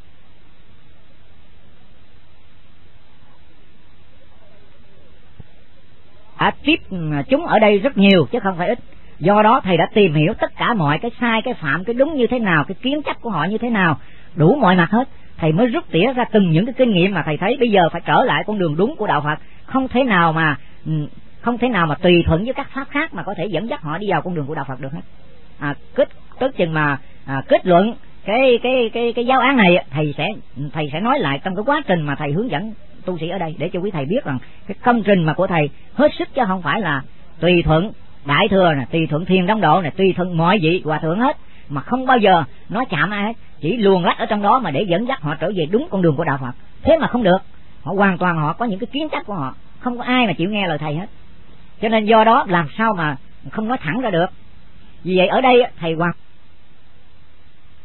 Tiếp chúng ở đây rất nhiều chứ không phải ít. Do đó thầy đã tìm hiểu tất cả mọi cái sai, cái phạm, cái đúng như thế nào, cái kiến chấp của họ như thế nào, đủ mọi mặt hết. Thầy mới rút tỉa ra từng những cái kinh nghiệm mà thầy thấy bây giờ phải trở lại con đường đúng của đạo Phật. Không thể nào mà tùy thuận với các pháp khác mà có thể dẫn dắt họ đi vào con đường của đạo Phật được hết. Tới chừng mà kết luận cái giáo án này thầy sẽ nói lại trong cái quá trình mà thầy hướng dẫn tu sĩ ở đây, để cho quý thầy biết rằng cái công trình mà của thầy hết sức, chứ không phải là tùy thuận đại thừa nè, tùy thuận thiền đông độ nè, tùy thuận mọi vị hòa thượng hết, mà không bao giờ nói chạm ai hết, chỉ luồn lách ở trong đó mà để dẫn dắt họ trở về đúng con đường của đạo Phật. Thế mà không được, họ hoàn toàn họ có những cái kiến chấp của họ, không có ai mà chịu nghe lời thầy hết. Cho nên do đó làm sao mà không nói thẳng ra được. Vì vậy ở đây thầy hoàn